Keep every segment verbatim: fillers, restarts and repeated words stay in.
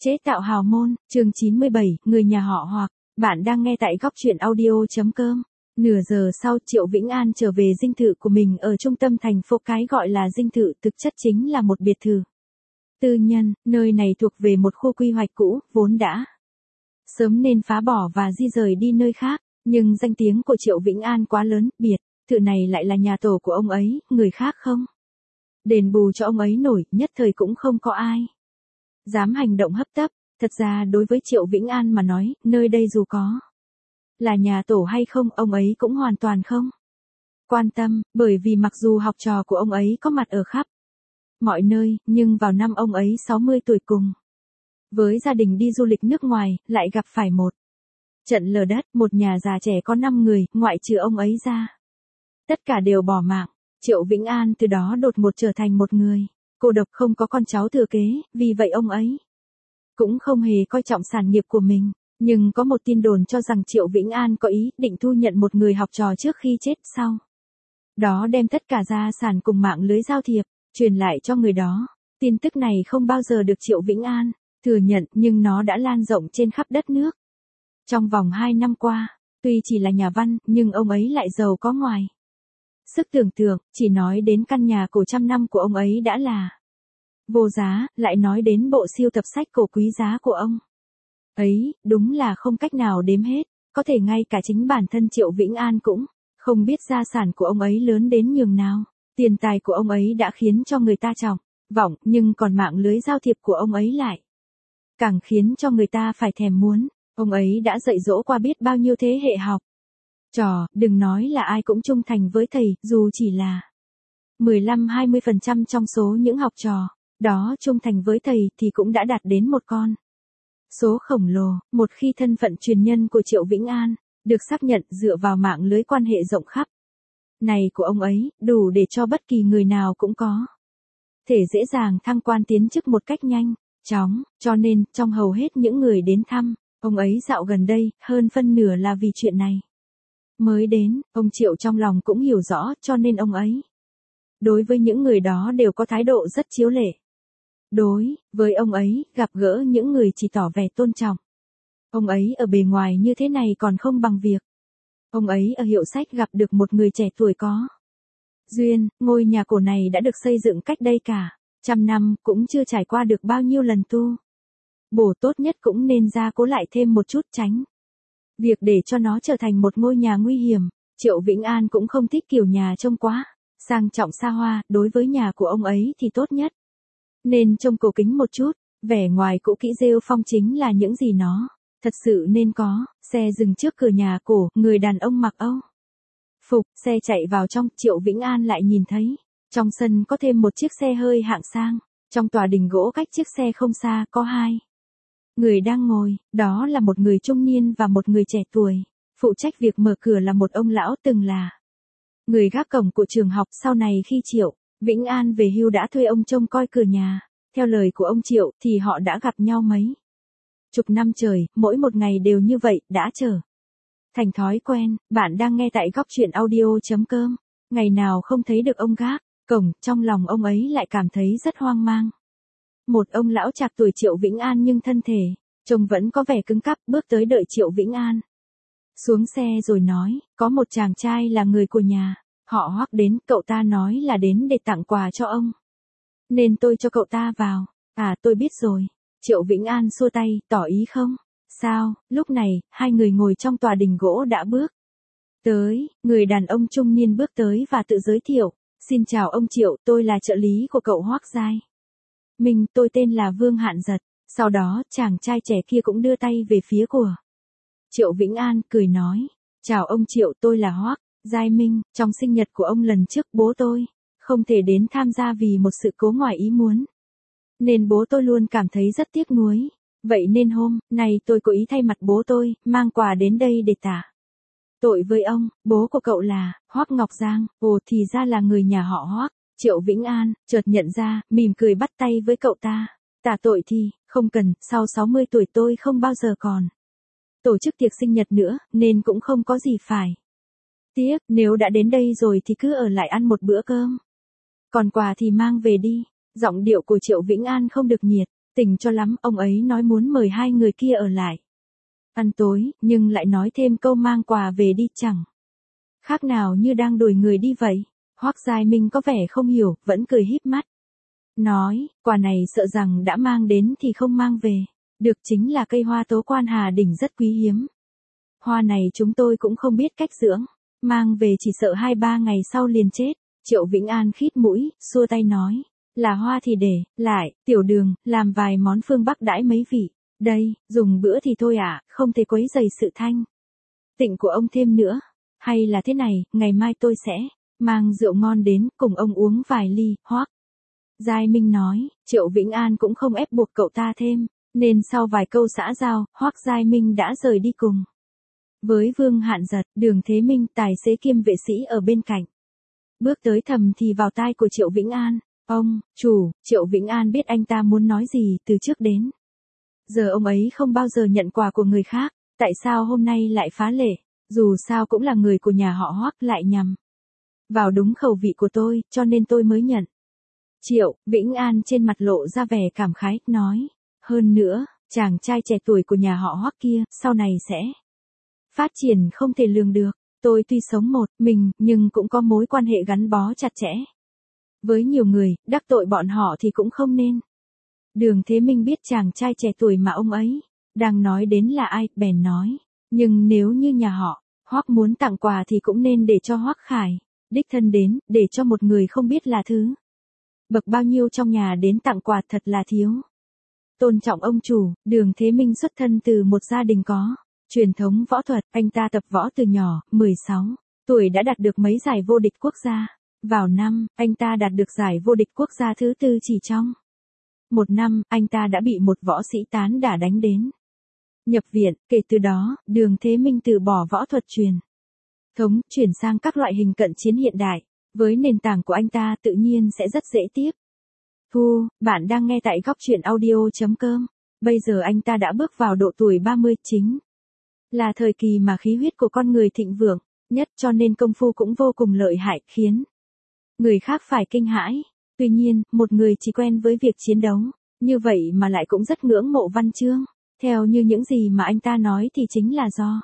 Chế tạo hào môn, chương chín mươi bảy, người nhà họ Hoặc. Bạn đang nghe tại góc truyện audio.com. Nửa giờ sau, Triệu Vĩnh An trở về dinh thự của mình ở trung tâm thành phố, cái gọi là dinh thự thực chất chính là một biệt thự tư nhân. Nơi này thuộc về một khu quy hoạch cũ, vốn đã sớm nên phá bỏ và di rời đi nơi khác. Nhưng danh tiếng của Triệu Vĩnh An quá lớn, biệt thự này lại là nhà tổ của ông ấy, người khác không đền bù cho ông ấy nổi, nhất thời cũng không có ai dám hành động hấp tấp. Thật ra đối với Triệu Vĩnh An mà nói, nơi đây dù có là nhà tổ hay không, ông ấy cũng hoàn toàn không quan tâm, bởi vì mặc dù học trò của ông ấy có mặt ở khắp mọi nơi, nhưng vào năm ông ấy sáu mươi tuổi cùng với gia đình đi du lịch nước ngoài, lại gặp phải một trận lở đất. Một nhà già trẻ có năm người, ngoại trừ ông ấy ra, tất cả đều bỏ mạng. Triệu Vĩnh An từ đó đột ngột trở thành một người cô độc, không có con cháu thừa kế, vì vậy ông ấy cũng không hề coi trọng sản nghiệp của mình. Nhưng có một tin đồn cho rằng Triệu Vĩnh An có ý định thu nhận một người học trò trước khi chết, sau đó đem tất cả gia sản cùng mạng lưới giao thiệp truyền lại cho người đó. Tin tức này không bao giờ được Triệu Vĩnh An thừa nhận, nhưng nó đã lan rộng trên khắp đất nước. Trong vòng hai năm qua, tuy chỉ là nhà văn, nhưng ông ấy lại giàu có ngoài sức tưởng tượng. Chỉ nói đến căn nhà cổ trăm năm của ông ấy đã là vô giá, lại nói đến bộ siêu tập sách cổ quý giá của ông ấy, đúng là không cách nào đếm hết. Có thể ngay cả chính bản thân Triệu Vĩnh An cũng không biết gia sản của ông ấy lớn đến nhường nào. Tiền tài của ông ấy đã khiến cho người ta trọng vọng, nhưng còn mạng lưới giao thiệp của ông ấy lại càng khiến cho người ta phải thèm muốn. Ông ấy đã dạy dỗ qua biết bao nhiêu thế hệ học trò, đừng nói là ai cũng trung thành với thầy, dù chỉ là mười lăm đến hai mươi phần trăm trong số những học trò đó trung thành với thầy thì cũng đã đạt đến một con số khổng lồ. Một khi thân phận truyền nhân của Triệu Vĩnh An được xác nhận dựa vào mạng lưới quan hệ rộng khắp này của ông ấy, đủ để cho bất kỳ người nào cũng có thể dễ dàng thăng quan tiến chức một cách nhanh chóng. Cho nên, trong hầu hết những người đến thăm ông ấy dạo gần đây, hơn phân nửa là vì chuyện này mới đến. Ông Triệu trong lòng cũng hiểu rõ, cho nên ông ấy đối với những người đó đều có thái độ rất chiếu lệ. Đối với ông ấy, gặp gỡ những người chỉ tỏ vẻ tôn trọng ông ấy ở bề ngoài như thế này còn không bằng việc ông ấy ở hiệu sách gặp được một người trẻ tuổi có duyên. Ngôi nhà cổ này đã được xây dựng cách đây cả trăm năm, cũng chưa trải qua được bao nhiêu lần tu bổ, tốt nhất cũng nên gia cố lại thêm một chút, tránh việc để cho nó trở thành một ngôi nhà nguy hiểm. Triệu Vĩnh An cũng không thích kiểu nhà trông quá sang trọng xa hoa. Đối với nhà của ông ấy thì tốt nhất nên trông cổ kính một chút, vẻ ngoài cũ kỹ rêu phong chính là những gì nó thật sự nên có. Xe dừng trước cửa nhà cổ, người đàn ông mặc âu phục, xe chạy vào trong. Triệu Vĩnh An lại nhìn thấy trong sân có thêm một chiếc xe hơi hạng sang. Trong tòa đình gỗ cách chiếc xe không xa, có hai người đang ngồi, đó là một người trung niên và một người trẻ tuổi. Phụ trách việc mở cửa là một ông lão từng là người gác cổng của trường học, sau này khi Triệu Vĩnh An về hưu đã thuê ông trông coi cửa nhà. Theo lời của ông Triệu thì họ đã gặp nhau mấy chục năm trời, mỗi một ngày đều như vậy, đã trở thành thói quen. Bạn đang nghe tại góc truyện audio.com. Ngày nào không thấy được ông gác cổng, trong lòng ông ấy lại cảm thấy rất hoang mang. Một ông lão trạc tuổi Triệu Vĩnh An nhưng thân thể trông vẫn có vẻ cứng cáp, bước tới đợi Triệu Vĩnh An xuống xe rồi nói, có một chàng trai là người của nhà họ Hoắc đến, cậu ta nói là đến để tặng quà cho ông, nên tôi cho cậu ta vào. À, tôi biết rồi. Triệu Vĩnh An xua tay, tỏ ý không sao. Lúc này, hai người ngồi trong tòa đình gỗ đã bước tới. Người đàn ông trung niên bước tới và tự giới thiệu, xin chào ông Triệu, tôi là trợ lý của cậu Hoắc Giai Minh, tôi tên là Vương Hạn Giật. Sau đó, chàng trai trẻ kia cũng đưa tay về phía của Triệu Vĩnh An, cười nói, chào ông Triệu, tôi là Hoắc Giai Minh. Trong sinh nhật của ông lần trước, bố tôi không thể đến tham gia vì một sự cố ngoài ý muốn, nên bố tôi luôn cảm thấy rất tiếc nuối. Vậy nên hôm nay tôi cố ý thay mặt bố tôi, mang quà đến đây để tả tội với ông. Bố của cậu là Hoắc Ngọc Giang. Ồ, thì ra là người nhà họ Hoắc. Triệu Vĩnh An chợt nhận ra, mỉm cười bắt tay với cậu ta. Tả tội thì không cần, sau sáu mươi tuổi tôi không bao giờ còn tổ chức tiệc sinh nhật nữa, nên cũng không có gì phải tiếc. Nếu đã đến đây rồi thì cứ ở lại ăn một bữa cơm, còn quà thì mang về đi. Giọng điệu của Triệu Vĩnh An không được nhiệt Tỉnh cho lắm, ông ấy nói muốn mời hai người kia ở lại ăn tối, nhưng lại nói thêm câu mang quà về đi chẳng khác nào như đang đuổi người đi vậy. Hoắc Giai Minh có vẻ không hiểu, vẫn cười híp mắt. Nói, quà này sợ rằng đã mang đến thì không mang về. Được, chính là cây hoa tố quan Hà Đỉnh rất quý hiếm. Hoa này chúng tôi cũng không biết cách dưỡng. Mang về chỉ sợ hai ba ngày sau liền chết. Triệu Vĩnh An khít mũi, xua tay nói. Là hoa thì để, lại, tiểu đường, làm vài món phương Bắc đãi mấy vị. Đây, dùng bữa thì thôi ạ, à, không thể quấy rầy sự thanh tịnh của ông thêm nữa. Hay là thế này, ngày mai tôi sẽ mang rượu ngon đến, cùng ông uống vài ly. Hoắc Giai Minh nói. Triệu Vĩnh An cũng không ép buộc cậu ta thêm, nên sau vài câu xã giao, Hoắc Giai Minh đã rời đi cùng với Vương Hạn Giật. Đường Thế Minh, tài xế kiêm vệ sĩ ở bên cạnh, bước tới thầm thì vào tai của Triệu Vĩnh An. Ông, chủ. Triệu Vĩnh An biết anh ta muốn nói gì từ trước đến giờ ông ấy không bao giờ nhận quà của người khác, tại sao hôm nay lại phá lệ? Dù sao cũng là người của nhà họ Hoắc, lại nhằm vào đúng khẩu vị của tôi, cho nên tôi mới nhận. Triệu Vĩnh An trên mặt lộ ra vẻ cảm khái, nói. Hơn nữa, chàng trai trẻ tuổi của nhà họ Hoắc kia, sau này sẽ phát triển không thể lường được. Tôi tuy sống một mình, nhưng cũng có mối quan hệ gắn bó chặt chẽ với nhiều người, đắc tội bọn họ thì cũng không nên. Đường Thế Minh biết chàng trai trẻ tuổi mà ông ấy đang nói đến là ai, bèn nói. Nhưng nếu như nhà họ Hoắc muốn tặng quà thì cũng nên để cho Hoắc Khải đích thân đến, để cho một người không biết là thứ bậc bao nhiêu trong nhà đến tặng quà thật là thiếu tôn trọng ông chủ. Đường Thế Minh xuất thân từ một gia đình có truyền thống võ thuật, anh ta tập võ từ nhỏ, mười sáu tuổi đã đạt được mấy giải vô địch quốc gia. Vào năm, anh ta đạt được giải vô địch quốc gia thứ tư chỉ trong một năm, anh ta đã bị một võ sĩ tán đả đánh đến nhập viện. Kể từ đó, Đường Thế Minh từ bỏ võ thuật truyền thống, chuyển sang các loại hình cận chiến hiện đại. Với nền tảng của anh ta tự nhiên sẽ rất dễ tiếp thu. Bạn đang nghe tại góc truyện audio chấm com. Bây giờ anh ta đã bước vào độ tuổi ba mươi, chính là thời kỳ mà khí huyết của con người thịnh vượng nhất, cho nên công phu cũng vô cùng lợi hại, khiến người khác phải kinh hãi. Tuy nhiên, một người chỉ quen với việc chiến đấu như vậy mà lại cũng rất ngưỡng mộ văn chương. Theo như những gì mà anh ta nói thì chính là do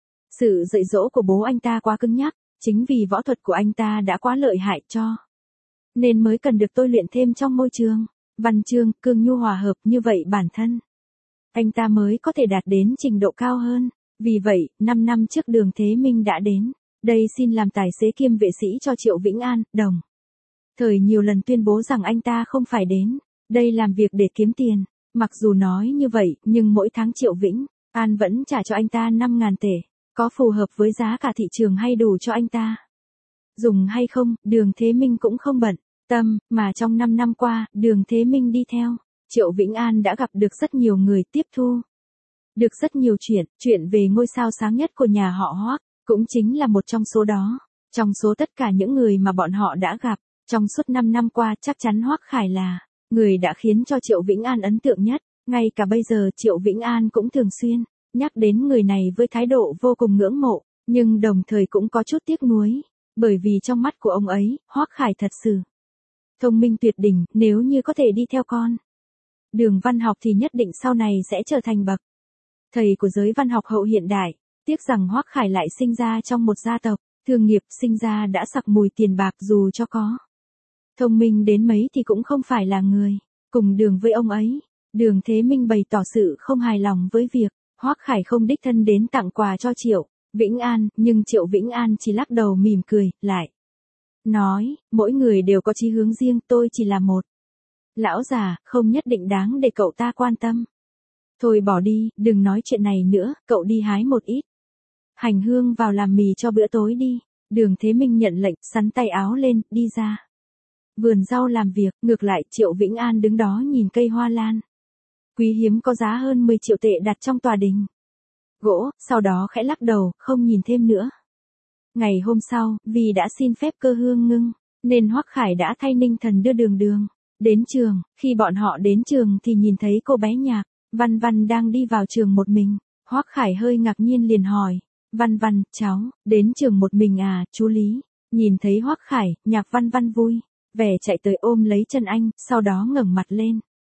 sự dạy dỗ của bố anh ta quá cứng nhắc. Chính vì võ thuật của anh ta đã quá lợi hại cho nên mới cần được tôi luyện thêm trong môi trường văn chương cương nhu hòa hợp, như vậy bản thân anh ta mới có thể đạt đến trình độ cao hơn. Vì vậy, năm năm trước Đường Thế Minh đã đến đây xin làm tài xế kiêm vệ sĩ cho Triệu Vĩnh An, đồng thời nhiều lần tuyên bố rằng anh ta không phải đến đây làm việc để kiếm tiền. Mặc dù nói như vậy, nhưng mỗi tháng Triệu Vĩnh An vẫn trả cho anh ta năm ngàn tệ. Có phù hợp với giá cả thị trường hay đủ cho anh ta dùng hay không, Đường Thế Minh cũng không bận tâm, mà trong năm năm qua, Đường Thế Minh đi theo Triệu Vĩnh An đã gặp được rất nhiều người, tiếp thu được rất nhiều chuyện, chuyện về ngôi sao sáng nhất của nhà họ Hoắc, cũng chính là một trong số đó. Trong số tất cả những người mà bọn họ đã gặp trong suốt năm năm qua, chắc chắn Hoắc Khải là người đã khiến cho Triệu Vĩnh An ấn tượng nhất. Ngay cả bây giờ Triệu Vĩnh An cũng thường xuyên nhắc đến người này với thái độ vô cùng ngưỡng mộ, nhưng đồng thời cũng có chút tiếc nuối, bởi vì trong mắt của ông ấy, Hoắc Khải thật sự thông minh tuyệt đỉnh, nếu như có thể đi theo con đường văn học thì nhất định sau này sẽ trở thành bậc thầy của giới văn học hậu hiện đại. Tiếc rằng Hoắc Khải lại sinh ra trong một gia tộc thương nghiệp, sinh ra đã sặc mùi tiền bạc, dù cho có thông minh đến mấy thì cũng không phải là người cùng đường với ông ấy. Đường Thế Minh bày tỏ sự không hài lòng với việc Hoắc Khải không đích thân đến tặng quà cho Triệu Vĩnh An, nhưng Triệu Vĩnh An chỉ lắc đầu mỉm cười, lại nói, mỗi người đều có chí hướng riêng, tôi chỉ là một lão già, không nhất định đáng để cậu ta quan tâm. Thôi bỏ đi, đừng nói chuyện này nữa, cậu đi hái một ít hành hương vào làm mì cho bữa tối đi. Đường Thế Minh nhận lệnh, sắn tay áo lên, đi ra vườn rau làm việc. Ngược lại, Triệu Vĩnh An đứng đó nhìn cây hoa lan quý hiếm có giá hơn mười triệu tệ đặt trong tòa đình gỗ, sau đó khẽ lắc đầu, không nhìn thêm nữa. Ngày hôm sau, vì đã xin phép Cơ Hương Ngưng, nên Hoắc Khải đã thay Ninh Thần đưa Đường Đường đến trường. Khi bọn họ đến trường thì nhìn thấy cô bé Nhạc Văn Văn đang đi vào trường một mình. Hoắc Khải hơi ngạc nhiên liền hỏi, Văn Văn, cháu đến trường một mình à? Chú Lý nhìn thấy Hoắc Khải, Nhạc Văn Văn vui vẻ chạy tới ôm lấy chân anh, sau đó ngẩng mặt lên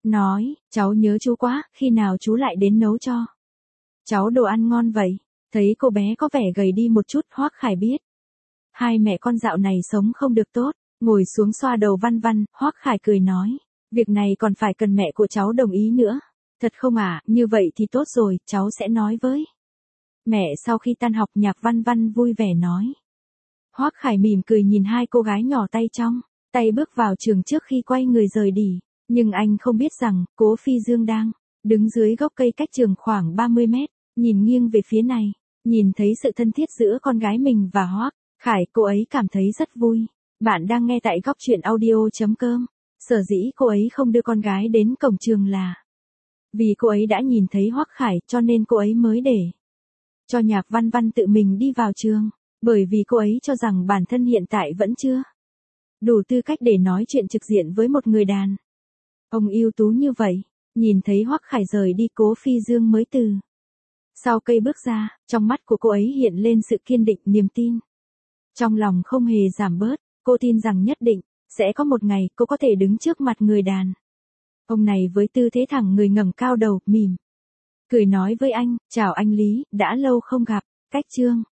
nói, cháu nhớ chú quá, khi nào chú lại đến nấu cho cháu đồ ăn ngon vậy? Thấy cô bé có vẻ gầy đi một chút, Hoắc Khải biết. Hai mẹ con dạo này sống không được tốt, ngồi xuống xoa đầu Văn Văn, Hoắc Khải cười nói, việc này còn phải cần mẹ của cháu đồng ý nữa. Thật không ạ? À? Như vậy thì tốt rồi, cháu sẽ nói với mẹ sau khi tan học. Nhạc Văn Văn vui vẻ nói. Hoắc Khải mỉm cười nhìn hai cô gái nhỏ tay trong tay bước vào trường trước khi quay người rời đi, nhưng anh không biết rằng, Cố Phi Dương đang đứng dưới gốc cây cách trường khoảng ba mươi mét, nhìn nghiêng về phía này, nhìn thấy sự thân thiết giữa con gái mình và Hoắc Khải, cô ấy cảm thấy rất vui. Bạn đang nghe tại góc truyện audio chấm com. Sở dĩ cô ấy không đưa con gái đến cổng trường là vì cô ấy đã nhìn thấy Hoắc Khải, cho nên cô ấy mới để cho Nhạc Văn Văn tự mình đi vào trường, bởi vì cô ấy cho rằng bản thân hiện tại vẫn chưa đủ tư cách để nói chuyện trực diện với một người đàn ông ưu tú như vậy. Nhìn thấy Hoắc Khải rời đi, Cố Phi Dương mới từ sau cây bước ra, trong mắt của cô ấy hiện lên sự kiên định, niềm tin trong lòng không hề giảm bớt. Cô tin rằng nhất định sẽ có một ngày cô có thể đứng trước mặt người đàn ông này với tư thế thẳng người, ngẩng cao đầu, mỉm cười nói với anh, chào anh Lý, đã lâu không gặp. Cách chương